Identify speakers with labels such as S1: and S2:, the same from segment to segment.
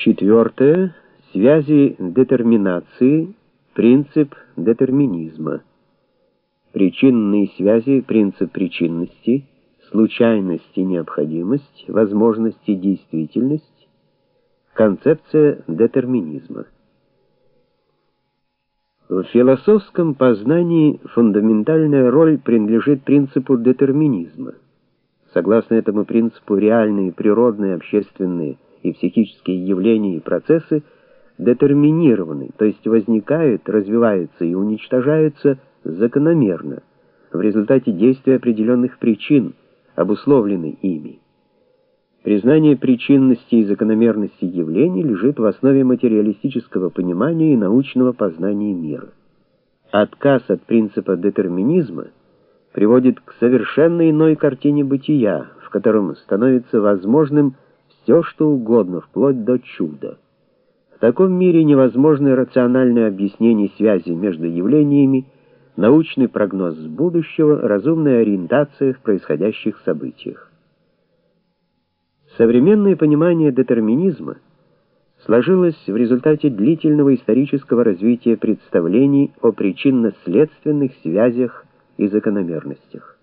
S1: Четвертое. Связи детерминации, принцип детерминизма. Причинные связи, принцип причинности, случайность и необходимость, возможность и действительность, концепция детерминизма. В философском познании фундаментальная роль принадлежит принципу детерминизма. Согласно этому принципу, реальные, природные, общественные и психические явления и процессы детерминированы, то есть возникают, развиваются и уничтожаются закономерно, в результате действия определенных причин, обусловленных ими. Признание причинности и закономерности явлений лежит в основе материалистического понимания и научного познания мира. Отказ от принципа детерминизма приводит к совершенно иной картине бытия, в котором становится возможным все, что угодно, вплоть до чуда. В таком мире невозможно рациональное объяснение связи между явлениями, научный прогноз будущего, разумная ориентация в происходящих событиях. Современное понимание детерминизма сложилось в результате длительного исторического развития представлений о причинно-следственных связях и закономерностях.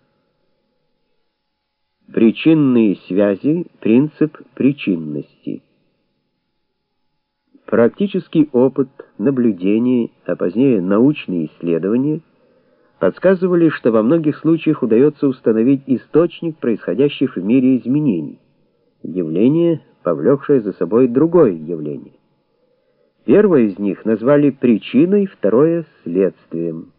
S1: Причинные связи, принцип причинности. Практический опыт, наблюдения, а позднее научные исследования подсказывали, что во многих случаях удается установить источник происходящих в мире изменений, явление, повлекшее за собой другое явление. Первое из них назвали причиной, второе — следствием.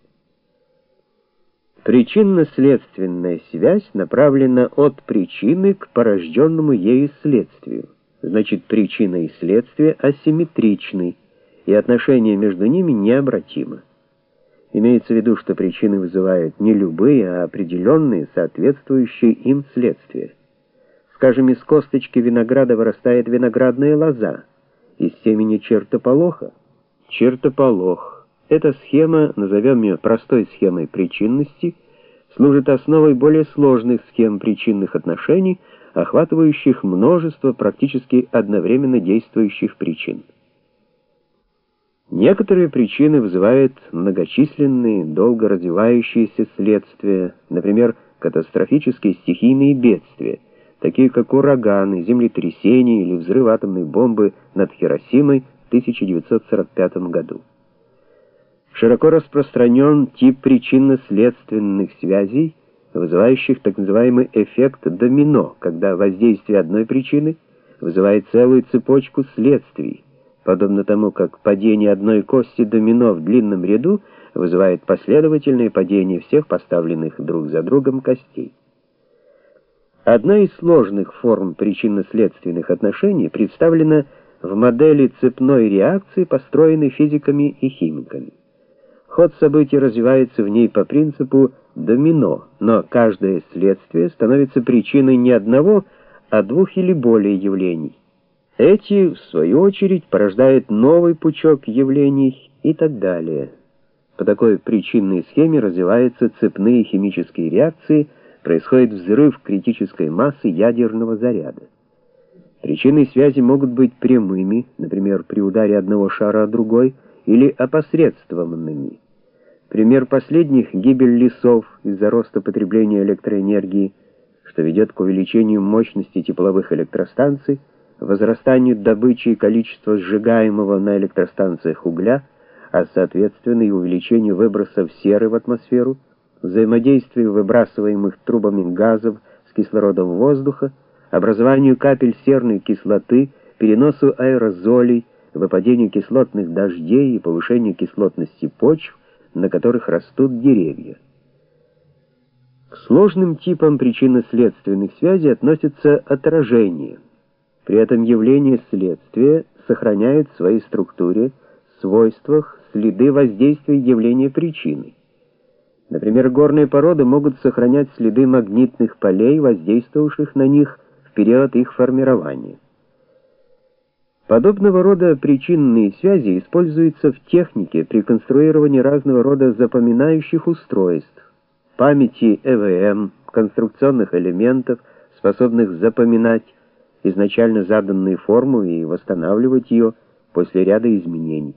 S1: Причинно-следственная связь направлена от причины к порожденному ею следствию. Значит, причина и следствие асимметричны, и отношения между ними необратимы. Имеется в виду, что причины вызывают не любые, а определенные, соответствующие им следствия. Скажем, из косточки винограда вырастает виноградная лоза, из семени чертополоха — чертополох. Эта схема, назовем ее простой схемой причинности, служит основой более сложных схем причинных отношений, охватывающих множество практически одновременно действующих причин. Некоторые причины вызывают многочисленные, долго развивающиеся следствия, например, катастрофические стихийные бедствия, такие как ураганы, землетрясения или взрыв атомной бомбы над Хиросимой в 1945 году. Широко распространен тип причинно-следственных связей, вызывающих так называемый эффект домино, когда воздействие одной причины вызывает целую цепочку следствий, подобно тому, как падение одной кости домино в длинном ряду вызывает последовательное падение всех поставленных друг за другом костей. Одна из сложных форм причинно-следственных отношений представлена в модели цепной реакции, построенной физиками и химиками. Ход событий развивается в ней по принципу домино, но каждое следствие становится причиной не одного, а двух или более явлений. Эти, в свою очередь, порождают новый пучок явлений и так далее. По такой причинной схеме развиваются цепные химические реакции, происходит взрыв критической массы ядерного заряда. Причинные связи могут быть прямыми, например, при ударе одного шара о другой, или опосредствованными. Пример последних — гибель лесов из-за роста потребления электроэнергии, что ведет к увеличению мощности тепловых электростанций, возрастанию добычи и количества сжигаемого на электростанциях угля, а соответственно и увеличению выбросов серы в атмосферу, взаимодействию выбрасываемых трубами газов с кислородом воздуха, образованию капель серной кислоты, переносу аэрозолей, выпадению кислотных дождей и повышению кислотности почв, на которых растут деревья. К сложным типам причинно-следственных связей относятся отражения. При этом явления следствия сохраняют в своей структуре, свойствах следы воздействия явления причины. Например, горные породы могут сохранять следы магнитных полей, воздействовавших на них в период их формирования. Подобного рода причинные связи используются в технике при конструировании разного рода запоминающих устройств, памяти ЭВМ, конструкционных элементов, способных запоминать, изначально заданную форму и восстанавливать ее после ряда изменений.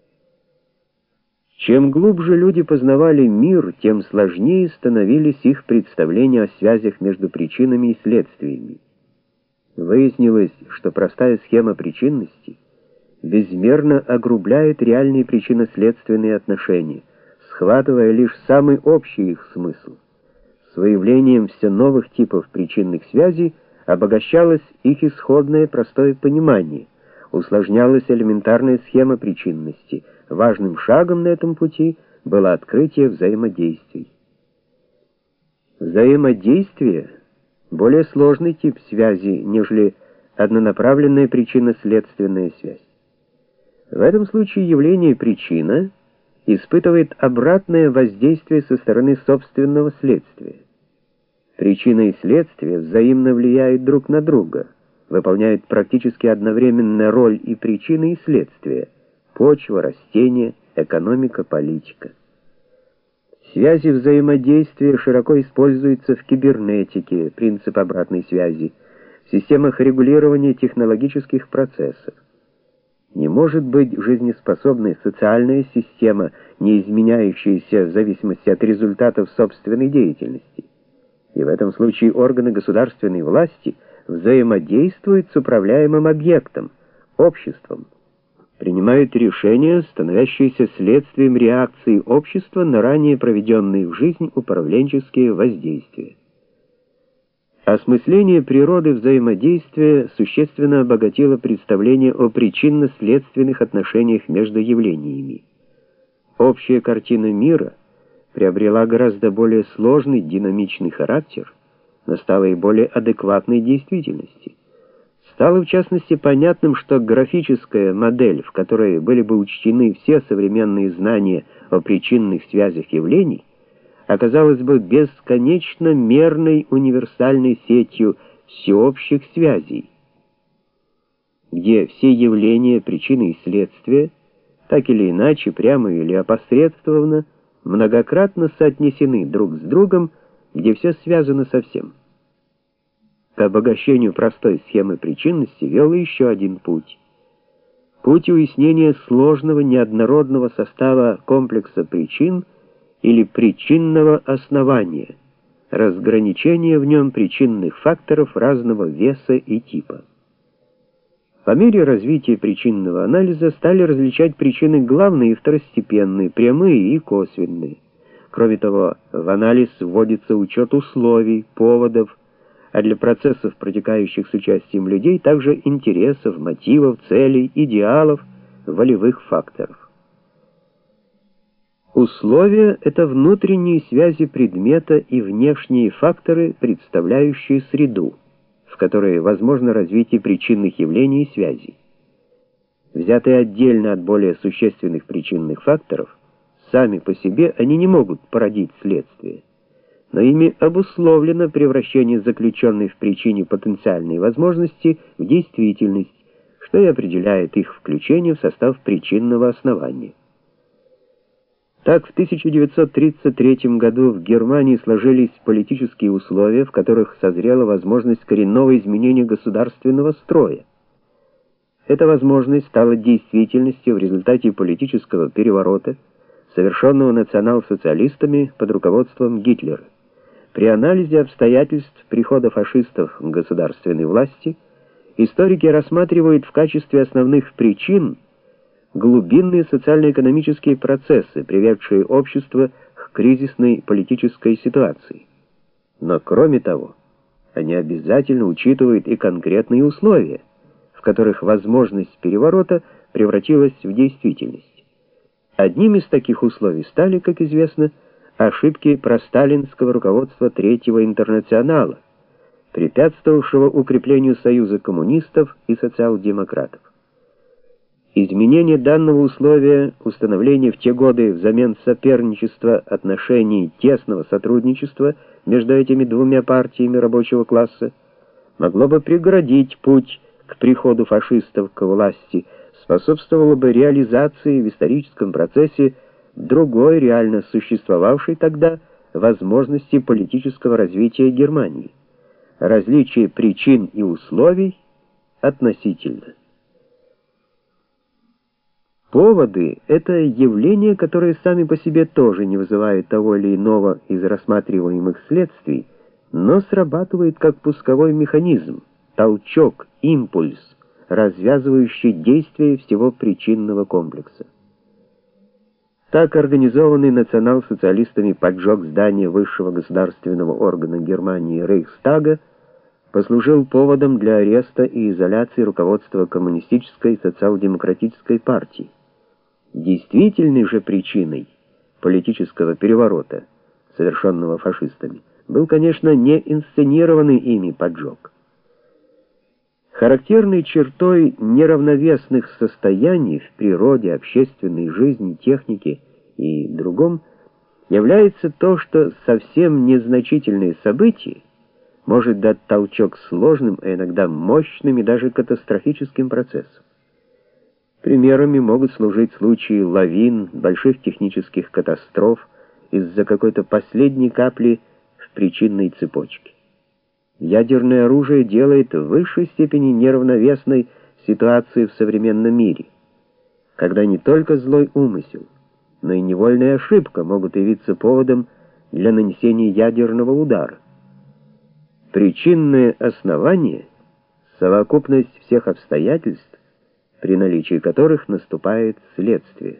S1: Чем глубже люди познавали мир, тем сложнее становились их представления о связях между причинами и следствиями. Выяснилось, что простая схема причинности безмерно огрубляет реальные причинно-следственные отношения, схватывая лишь самый общий их смысл. С выявлением все новых типов причинных связей обогащалось их исходное простое понимание, усложнялась элементарная схема причинности. Важным шагом на этом пути было открытие взаимодействий. Взаимодействие — более сложный тип связи, нежели однонаправленная причинно-следственная связь. В этом случае явление причина испытывает обратное воздействие со стороны собственного следствия. Причина и следствие взаимно влияют друг на друга, выполняют практически одновременно роль и причины, и следствия: почва, растения, экономика, политика. Связи взаимодействия широко используются в кибернетике, принцип обратной связи, в системах регулирования технологических процессов. Не может быть жизнеспособной социальная система, не изменяющаяся в зависимости от результатов собственной деятельности. И в этом случае органы государственной власти взаимодействуют с управляемым объектом, обществом, принимают решения, становящиеся следствием реакции общества на ранее проведенные в жизнь управленческие воздействия. Осмысление природы взаимодействия существенно обогатило представление о причинно-следственных отношениях между явлениями. Общая картина мира приобрела гораздо более сложный динамичный характер, но стала и более адекватной действительности. Стало в частности понятным, что графическая модель, в которой были бы учтены все современные знания о причинных связях явлений, оказалась бы бесконечно мерной универсальной сетью всеобщих связей, где все явления, причины и следствия, так или иначе, прямо или опосредствованно, многократно соотнесены друг с другом, где все связано со всем. К обогащению простой схемы причинности вел еще один путь. Путь уяснения сложного неоднородного состава комплекса причин или причинного основания, разграничение в нем причинных факторов разного веса и типа. По мере развития причинного анализа стали различать причины главные и второстепенные, прямые и косвенные. Кроме того, в анализ вводится учет условий, поводов, а для процессов, протекающих с участием людей, также интересов, мотивов, целей, идеалов, волевых факторов. Условия — это внутренние связи предмета и внешние факторы, представляющие среду, в которой возможно развитие причинных явлений и связей. Взятые отдельно от более существенных причинных факторов, сами по себе они не могут породить следствие, но ими обусловлено превращение заключенной в причине потенциальной возможности в действительность, что и определяет их включение в состав причинного основания. Так, в 1933 году в Германии сложились политические условия, в которых созрела возможность коренного изменения государственного строя. Эта возможность стала действительностью в результате политического переворота, совершенного национал-социалистами под руководством Гитлера. При анализе обстоятельств прихода фашистов к государственной власти историки рассматривают в качестве основных причин глубинные социально-экономические процессы, приведшие общество к кризисной политической ситуации. Но кроме того, они обязательно учитывают и конкретные условия, в которых возможность переворота превратилась в действительность. Одним из таких условий стали, как известно, ошибки просталинского руководства Третьего интернационала, препятствовавшего укреплению союза коммунистов и социал-демократов. Изменение данного условия, установление в те годы взамен соперничества отношений тесного сотрудничества между этими двумя партиями рабочего класса, могло бы преградить путь к приходу фашистов к власти, способствовало бы реализации в историческом процессе другой реально существовавшей тогда возможности политического развития Германии. Различие причин и условий относительно. Поводы — это явления, которые сами по себе тоже не вызывают того или иного из рассматриваемых следствий, но срабатывают как пусковой механизм, толчок, импульс, развязывающий действие всего причинного комплекса. Так организованный национал-социалистами поджог здания высшего государственного органа Германии Рейхстага послужил поводом для ареста и изоляции руководства коммунистической и социал-демократической партии. Действительной же причиной политического переворота, совершенного фашистами, был, конечно, не инсценированный ими поджог. Характерной чертой неравновесных состояний в природе, общественной жизни, технике и другом является то, что совсем незначительное событие может дать толчок сложным, а иногда мощным и даже катастрофическим процессам. Примерами могут служить случаи лавин, больших технических катастроф из-за какой-то последней капли в причинной цепочке. Ядерное оружие делает в высшей степени неравновесной ситуацию в современном мире, когда не только злой умысел, но и невольная ошибка могут явиться поводом для нанесения ядерного удара. Причинное основание — совокупность всех обстоятельств, при наличии которых наступает следствие.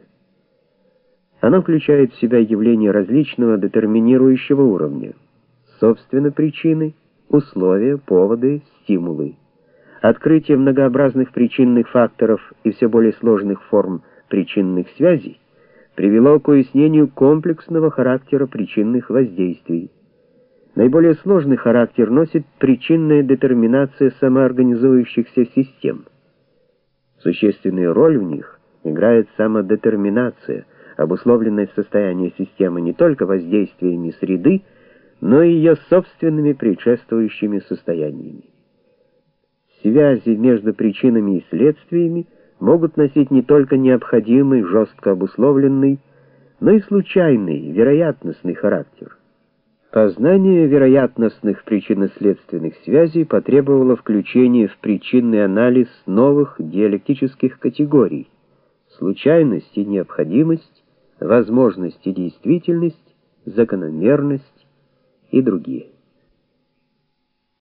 S1: Оно включает в себя явления различного детерминирующего уровня, собственно причины, условия, поводы, стимулы. Открытие многообразных причинных факторов и все более сложных форм причинных связей привело к уяснению комплексного характера причинных воздействий. Наиболее сложный характер носит причинная детерминация самоорганизующихся систем. Существенную роль в них играет самодетерминация, обусловленное состояние системы не только воздействиями среды, но и ее собственными предшествующими состояниями. Связи между причинами и следствиями могут носить не только необходимый, жестко обусловленный, но и случайный, вероятностный характер. Познание вероятностных причинно-следственных связей потребовало включения в причинный анализ новых диалектических категорий: случайность и необходимость, возможность и действительность, закономерность и другие.